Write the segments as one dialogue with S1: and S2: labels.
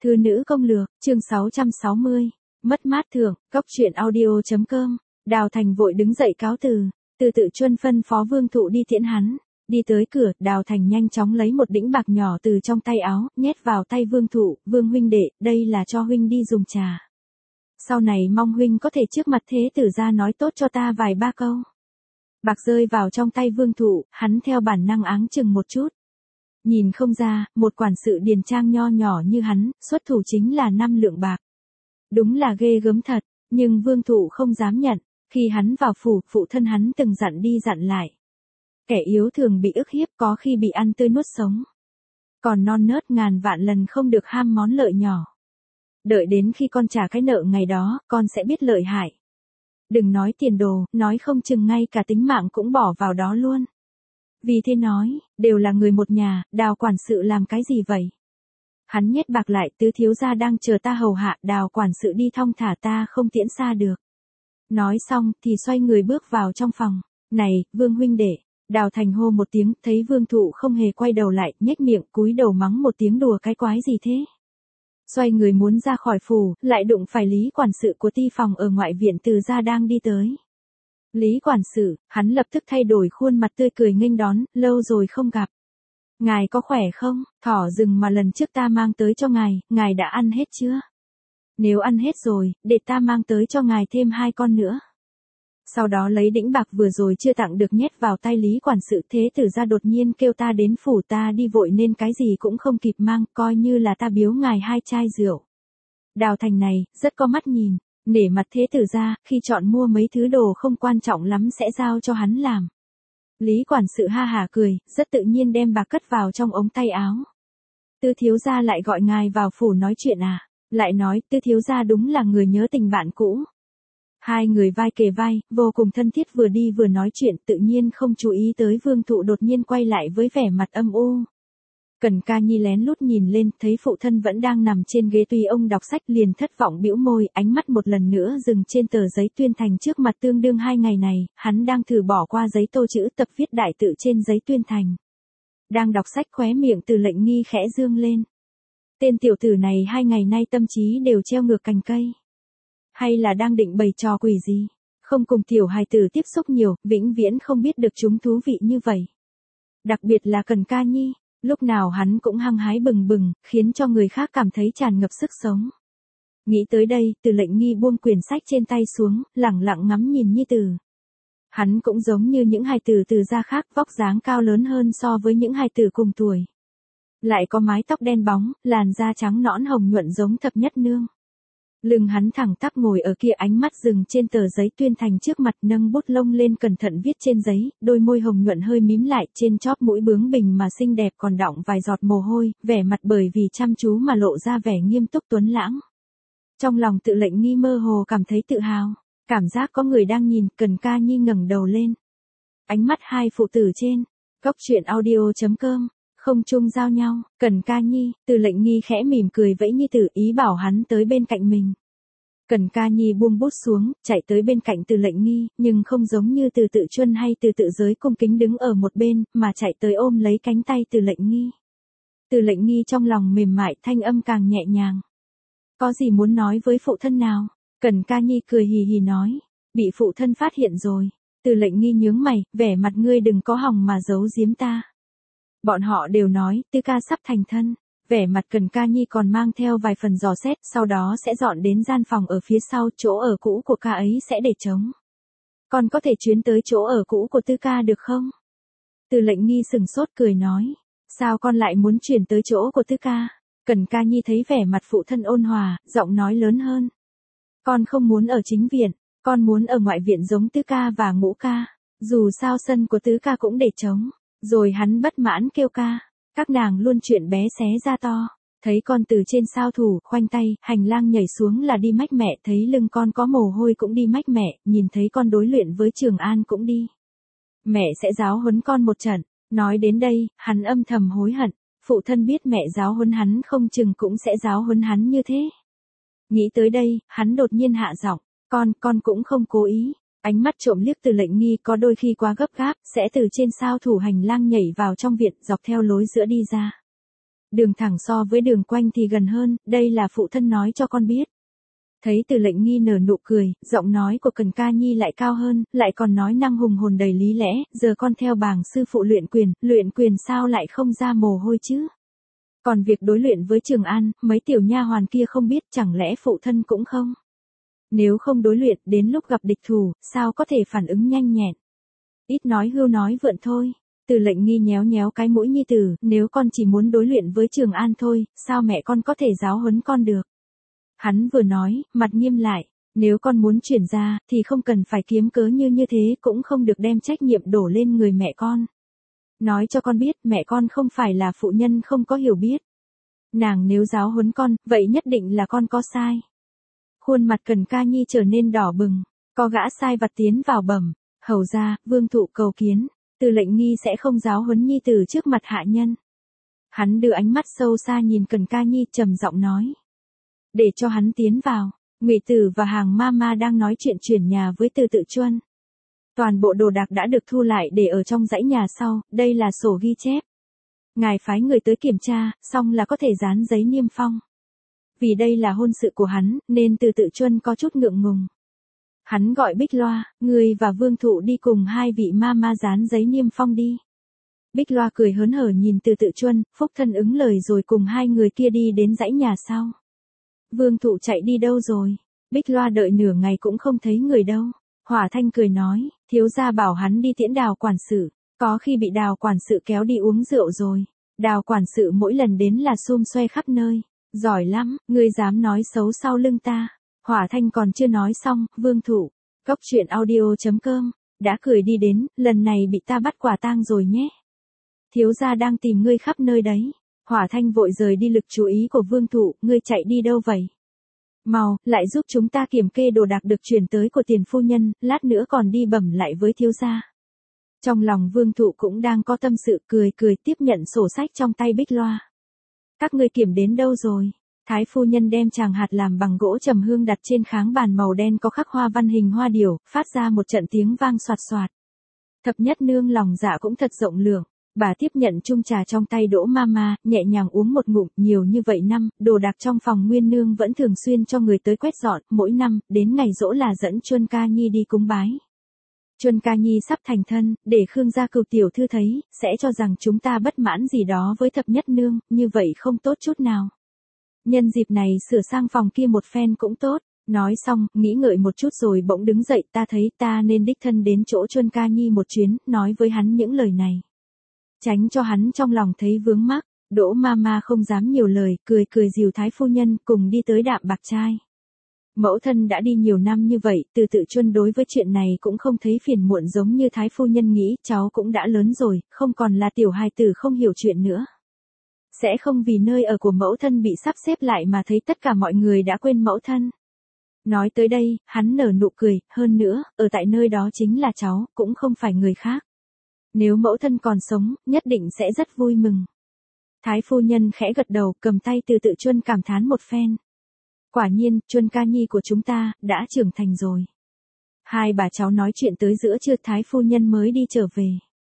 S1: Thư nữ công lược, chương 660. Mất mát thưởng, góc truyện audio.com. Đào Thành vội đứng dậy cáo từ, từ tự chuân phân phó Vương Thụ đi tiễn hắn. Đi tới cửa, Đào Thành nhanh chóng lấy một đĩnh bạc nhỏ từ trong tay áo, nhét vào tay Vương Thụ. Vương huynh đệ, đây là cho huynh đi dùng trà. Sau này mong huynh có thể trước mặt thế tử ra nói tốt cho ta vài ba câu. Bạc rơi vào trong tay Vương Thụ, hắn theo bản năng áng chừng một chút. Nhìn không ra, một quản sự điền trang nho nhỏ như hắn, xuất thủ chính là 5 lượng bạc. Đúng là ghê gớm thật, nhưng Vương Thụ không dám nhận. Khi hắn vào phủ, phụ thân hắn từng dặn đi dặn lại. Kẻ yếu thường bị ức hiếp, có khi bị ăn tươi nuốt sống. Còn non nớt ngàn vạn lần không được ham món lợi nhỏ. Đợi đến khi con trả cái nợ ngày đó, con sẽ biết lợi hại. Đừng nói tiền đồ, nói không chừng ngay cả tính mạng cũng bỏ vào đó luôn. Vì thế nói, đều là người một nhà, Đào quản sự làm cái gì vậy? Hắn nhét bạc lại, tứ thiếu gia đang chờ ta hầu hạ, Đào quản sự đi thong thả, ta không tiễn xa được. Nói xong, thì xoay người bước vào trong phòng. Này, Vương huynh đệ. Đào Thành hô một tiếng, thấy Vương Thụ không hề quay đầu lại, nhếch miệng, cúi đầu mắng một tiếng, đùa cái quái gì thế? Xoay người muốn ra khỏi phủ, lại đụng phải Lý quản sự của ty phòng ở ngoại viện Từ gia đang đi tới. Lý quản sự, hắn lập tức thay đổi khuôn mặt tươi cười nghênh đón, lâu rồi không gặp. Ngài có khỏe không? Thỏ rừng mà lần trước ta mang tới cho ngài đã ăn hết chưa? Nếu ăn hết rồi, để ta mang tới cho ngài thêm 2 con nữa. Sau đó lấy đĩnh bạc vừa rồi chưa tặng được nhét vào tay Lý quản sự, thế tử ra đột nhiên kêu ta đến phủ, ta đi vội nên cái gì cũng không kịp mang, coi như là ta biếu ngài 2 chai rượu. Đào Thành này, rất có mắt nhìn, nể mặt thế tử ra, khi chọn mua mấy thứ đồ không quan trọng lắm sẽ giao cho hắn làm. Lý quản sự ha hả cười, rất tự nhiên đem bạc cất vào trong ống tay áo. Tư thiếu gia lại gọi ngài vào phủ nói chuyện à? Lại nói, Tư thiếu gia đúng là người nhớ tình bạn cũ. Hai người vai kề vai, vô cùng thân thiết, vừa đi vừa nói chuyện, tự nhiên không chú ý tới Vương Thụ đột nhiên quay lại với vẻ mặt âm u. Cần Ca Nhi lén lút nhìn lên, thấy phụ thân vẫn đang nằm trên ghế tùy ông đọc sách, liền thất vọng bĩu môi, ánh mắt một lần nữa dừng trên tờ giấy tuyên thành trước mặt. Tương đương 2 ngày này, hắn đang thử bỏ qua giấy tô chữ tập viết đại tự trên giấy tuyên thành. Đang đọc sách, khóe miệng Từ Lệnh Nghi khẽ dương lên. Tên tiểu tử này 2 ngày nay tâm trí đều treo ngược cành cây. Hay là đang định bày trò quỷ gì? Không cùng tiểu hài tử tiếp xúc nhiều, vĩnh viễn không biết được chúng thú vị như vậy. Đặc biệt là Cần Ca Nhi, lúc nào hắn cũng hăng hái bừng bừng, khiến cho người khác cảm thấy tràn ngập sức sống. Nghĩ tới đây, Từ Lệnh Nghi buông quyển sách trên tay xuống, lẳng lặng ngắm nhìn Nhi tử. Hắn cũng giống như những hài tử Từ gia khác, vóc dáng cao lớn hơn so với những hài tử cùng tuổi. Lại có mái tóc đen bóng, làn da trắng nõn hồng nhuận giống thập nhất nương. Lưng hắn thẳng tắp ngồi ở kia, ánh mắt dừng trên tờ giấy tuyên thành trước mặt, nâng bút lông lên cẩn thận viết trên giấy, đôi môi hồng nhuận hơi mím lại, trên chóp mũi bướng bỉnh mà xinh đẹp còn đọng vài giọt mồ hôi, vẻ mặt bởi vì chăm chú mà lộ ra vẻ nghiêm túc tuấn lãng. Trong lòng Tự Lệnh Nghi mơ hồ cảm thấy tự hào, cảm giác có người đang nhìn. Cần Ca Nhi ngẩng đầu lên. Ánh mắt hai phụ tử trên, góc truyện audio.com. Không chung giao nhau. Cần Ca Nhi, Từ Lệnh Nghi khẽ mỉm cười vẫy Nhi tử, ý bảo hắn tới bên cạnh mình. Cần Ca Nhi buông bút xuống, chạy tới bên cạnh Từ Lệnh Nghi, nhưng không giống như Từ tự chuân hay Từ tự giới cung kính đứng ở một bên, mà chạy tới ôm lấy cánh tay Từ Lệnh Nghi. Từ Lệnh Nghi trong lòng mềm mại, thanh âm càng nhẹ nhàng. Có gì muốn nói với phụ thân nào? Cần Ca Nhi cười hì hì nói. Bị phụ thân phát hiện rồi. Từ Lệnh Nghi nhướng mày, vẻ mặt ngươi đừng có hòng mà giấu giếm ta. Bọn họ đều nói, Tư ca sắp thành thân. Vẻ mặt Cần Ca Nhi còn mang theo vài phần dò xét, sau đó sẽ dọn đến gian phòng ở phía sau, chỗ ở cũ của ca ấy sẽ để trống. Con có thể chuyến tới chỗ ở cũ của Tư ca được không? Từ Lệnh Nghi sừng sốt cười nói. Sao con lại muốn chuyển tới chỗ của Tư ca? Cần Ca Nhi thấy vẻ mặt phụ thân ôn hòa, giọng nói lớn hơn. Con không muốn ở chính viện, con muốn ở ngoại viện giống Tư ca và Ngũ ca. Dù sao sân của Tứ ca cũng để trống. Rồi hắn bất mãn kêu ca. Các nàng luôn chuyện bé xé ra to. Thấy con từ trên sao thủ, khoanh tay, hành lang nhảy xuống là đi mách mẹ. Thấy lưng con có mồ hôi cũng đi mách mẹ. Nhìn thấy con đối luyện với Trường An cũng đi. Mẹ sẽ giáo huấn con một trận. Nói đến đây, hắn âm thầm hối hận. Phụ thân biết mẹ giáo huấn hắn không chừng cũng sẽ giáo huấn hắn như thế. Nghĩ tới đây, hắn đột nhiên hạ giọng. Con cũng không cố ý. Ánh mắt trộm liếc Từ Lệnh Nghi, có đôi khi quá gấp gáp, sẽ từ trên sao thủ hành lang nhảy vào trong viện, dọc theo lối giữa đi ra. Đường thẳng so với đường quanh thì gần hơn, đây là phụ thân nói cho con biết. Thấy Từ Lệnh Nghi nở nụ cười, giọng nói của Cần Ca Nhi lại cao hơn, lại còn nói năng hùng hồn đầy lý lẽ, giờ con theo bảng sư phụ luyện quyền sao lại không ra mồ hôi chứ? Còn việc đối luyện với Trường An, mấy tiểu nha hoàn kia không biết, chẳng lẽ phụ thân cũng không? Nếu không đối luyện, đến lúc gặp địch thủ, sao có thể phản ứng nhanh nhẹn? Ít nói hưu nói vượn thôi. Từ Lệnh Nghi nhéo nhéo cái mũi nhi tử, nếu con chỉ muốn đối luyện với Trường An thôi, sao mẹ con có thể giáo huấn con được? Hắn vừa nói, mặt nghiêm lại, nếu con muốn chuyển ra, thì không cần phải kiếm cớ như thế, cũng không được đem trách nhiệm đổ lên người mẹ con. Nói cho con biết, mẹ con không phải là phụ nhân không có hiểu biết. Nàng nếu giáo huấn con, vậy nhất định là con có sai. Khuôn mặt Cần Ca Nhi trở nên đỏ bừng, có gã sai vặt tiến vào bẩm, hầu ra, vương thụ cầu kiến, Từ Lệnh Nghi sẽ không giáo huấn nhi tử trước mặt hạ nhân. Hắn đưa ánh mắt sâu xa nhìn Cần Ca Nhi trầm giọng nói. Để cho hắn tiến vào, Ngụy Tử và Hàng Mama đang nói chuyện chuyển nhà với Từ Tự Chuân. Toàn bộ đồ đạc đã được thu lại để ở trong dãy nhà sau, đây là sổ ghi chép. Ngài phái người tới kiểm tra, xong là có thể dán giấy niêm phong. Vì đây là hôn sự của hắn, nên Từ Tự Chuân có chút ngượng ngùng. Hắn gọi Bích Loa, người và Vương Thụ đi cùng hai vị mama dán giấy niêm phong đi. Bích Loa cười hớn hở nhìn Từ Tự Chuân, phúc thân ứng lời rồi cùng hai người kia đi đến dãy nhà sau. Vương Thụ chạy đi đâu rồi? Bích Loa đợi nửa ngày cũng không thấy người đâu. Hỏa Thanh cười nói, thiếu gia bảo hắn đi tiễn Đào quản sự, có khi bị Đào quản sự kéo đi uống rượu rồi. Đào quản sự mỗi lần đến là xum xoe khắp nơi. Giỏi lắm, ngươi dám nói xấu sau lưng ta. Hỏa Thanh còn chưa nói xong, Vương Thụ, Cốc Truyện Audio.com, đã cười đi đến, lần này bị ta bắt quả tang rồi nhé. Thiếu gia đang tìm ngươi khắp nơi đấy. Hỏa Thanh vội rời đi lực chú ý của Vương Thụ, ngươi chạy đi đâu vậy? Mau, lại giúp chúng ta kiểm kê đồ đạc được chuyển tới của tiền phu nhân, lát nữa còn đi bẩm lại với thiếu gia. Trong lòng Vương Thụ cũng đang có tâm sự, cười tiếp nhận sổ sách trong tay Bích Loa. Các ngươi kiểm đến đâu rồi? Thái phu nhân đem tràng hạt làm bằng gỗ trầm hương đặt trên kháng bàn màu đen có khắc hoa văn hình hoa điểu, phát ra một trận tiếng vang xoạt xoạt. Thập nhất nương lòng dạ cũng thật rộng lượng. Bà tiếp nhận chung trà trong tay Đỗ Mama, nhẹ nhàng uống một ngụm, nhiều như vậy năm, đồ đạc trong phòng Nguyên Nương vẫn thường xuyên cho người tới quét dọn, mỗi năm, đến ngày giỗ là dẫn Chuân Ca Nhi đi cúng bái. Chuân Ca Nhi sắp thành thân, để Khương gia Cửu tiểu thư thấy, sẽ cho rằng chúng ta bất mãn gì đó với thập nhất nương, như vậy không tốt chút nào. Nhân dịp này sửa sang phòng kia một phen cũng tốt. Nói xong, nghĩ ngợi một chút rồi bỗng đứng dậy, ta thấy ta nên đích thân đến chỗ Chuân Ca Nhi một chuyến, nói với hắn những lời này. Tránh cho hắn trong lòng thấy vướng mắc, Đỗ Mama không dám nhiều lời, cười dìu Thái phu nhân cùng đi tới Đạm Bạc Trai. Mẫu thân đã đi nhiều năm như vậy, Từ Tự Chuân đối với chuyện này cũng không thấy phiền muộn giống như Thái phu nhân nghĩ, cháu cũng đã lớn rồi, không còn là tiểu hài tử không hiểu chuyện nữa. Sẽ không vì nơi ở của mẫu thân bị sắp xếp lại mà thấy tất cả mọi người đã quên mẫu thân. Nói tới đây, hắn nở nụ cười, hơn nữa, ở tại nơi đó chính là cháu, cũng không phải người khác. Nếu mẫu thân còn sống, nhất định sẽ rất vui mừng. Thái phu nhân khẽ gật đầu, cầm tay Từ Tự Chuân cảm thán một phen. Quả nhiên, Chuân Ca Nhi của chúng ta, đã trưởng thành rồi. Hai bà cháu nói chuyện tới giữa trưa, Thái phu nhân mới đi trở về.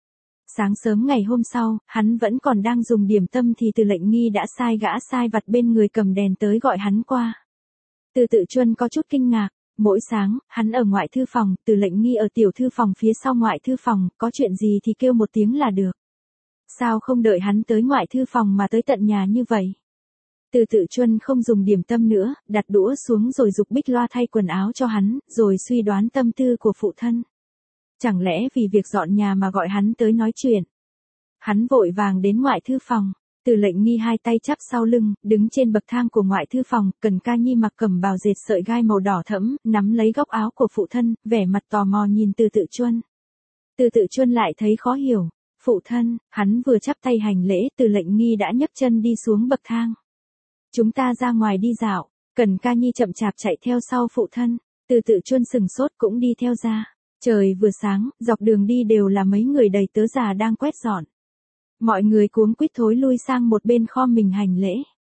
S1: Sáng sớm ngày hôm sau, hắn vẫn còn đang dùng điểm tâm thì Từ Lệnh Nghi đã sai gã sai vặt bên người cầm đèn tới gọi hắn qua. Từ Tự Chuân có chút kinh ngạc. Mỗi sáng, hắn ở ngoại thư phòng, Từ Lệnh Nghi ở tiểu thư phòng phía sau ngoại thư phòng, có chuyện gì thì kêu một tiếng là được. Sao không đợi hắn tới ngoại thư phòng mà tới tận nhà như vậy? Từ Tự Chuân không dùng điểm tâm nữa, đặt đũa xuống rồi giục Bích Loa thay quần áo cho hắn, rồi suy đoán tâm tư của phụ thân. Chẳng lẽ vì việc dọn nhà mà gọi hắn tới nói chuyện? Hắn vội vàng đến ngoại thư phòng. Từ Lệnh Nghi hai tay chắp sau lưng, đứng trên bậc thang của ngoại thư phòng, Cần Ca Nhi mặc cẩm bào dệt sợi gai màu đỏ thẫm, nắm lấy góc áo của phụ thân, vẻ mặt tò mò nhìn Từ Tự Chuân. Từ Tự Chuân lại thấy khó hiểu. Phụ thân, hắn vừa chắp tay hành lễ, Từ Lệnh Nghi đã nhấc chân đi xuống bậc thang. Chúng ta ra ngoài đi dạo. Cần Ca Nhi chậm chạp chạy theo sau phụ thân. Từ Tự Chuân sừng sốt cũng đi theo ra. Trời vừa sáng, dọc đường đi đều là mấy người đầy tớ già đang quét dọn. Mọi người cuống quýt thối lui sang một bên khom mình hành lễ.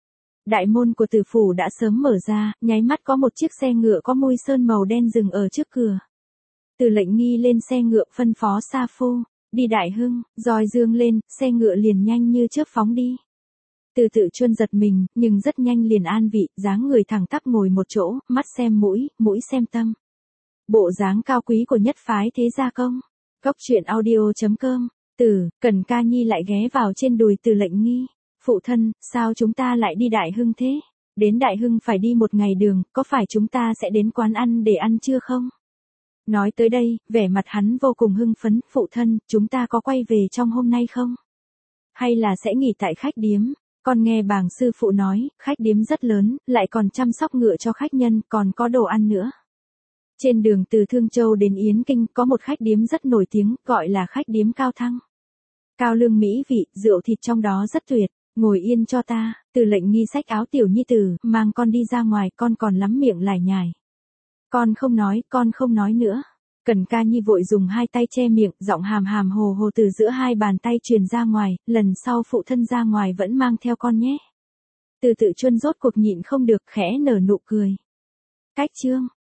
S1: Đại môn của Từ phủ đã sớm mở ra, nháy mắt có một chiếc xe ngựa có môi sơn màu đen dừng ở trước cửa. Từ Lệnh Nghi lên xe ngựa phân phó Sa Phu, đi Đại Hưng, roi dương lên, xe ngựa liền nhanh như chớp phóng đi. Từ Tự Chuân giật mình, nhưng rất nhanh liền an vị, dáng người thẳng tắp ngồi một chỗ, mắt xem mũi, mũi xem tâm. Bộ dáng cao quý của nhất phái thế gia công. Cốc truyện audio.com. Cần Ca Nhi lại ghé vào trên đùi Từ Lệnh Nghi. Phụ thân, sao chúng ta lại đi Đại Hưng thế? Đến Đại Hưng phải đi một ngày đường, có phải chúng ta sẽ đến quán ăn để ăn trưa không? Nói tới đây, vẻ mặt hắn vô cùng hưng phấn. Phụ thân, chúng ta có quay về trong hôm nay không? Hay là sẽ nghỉ tại khách điếm? Con nghe bàng sư phụ nói, khách điếm rất lớn, lại còn chăm sóc ngựa cho khách nhân, còn có đồ ăn nữa. Trên đường từ Thương Châu đến Yến Kinh có một khách điếm rất nổi tiếng, gọi là khách điếm Cao Thăng. Cao lương mỹ vị, rượu thịt trong đó rất tuyệt. Ngồi yên cho ta. Từ Lệnh Nghi xách áo tiểu nhi tử, mang con đi ra ngoài, con còn lắm miệng lải nhải. Con không nói nữa. Cần Ca Nhi vội dùng hai tay che miệng, giọng hàm hàm hồ hồ từ giữa hai bàn tay truyền ra ngoài, lần sau phụ thân ra ngoài vẫn mang theo con nhé. Từ Tự Chuân rốt cuộc nhịn không được, khẽ nở nụ cười. Cách chương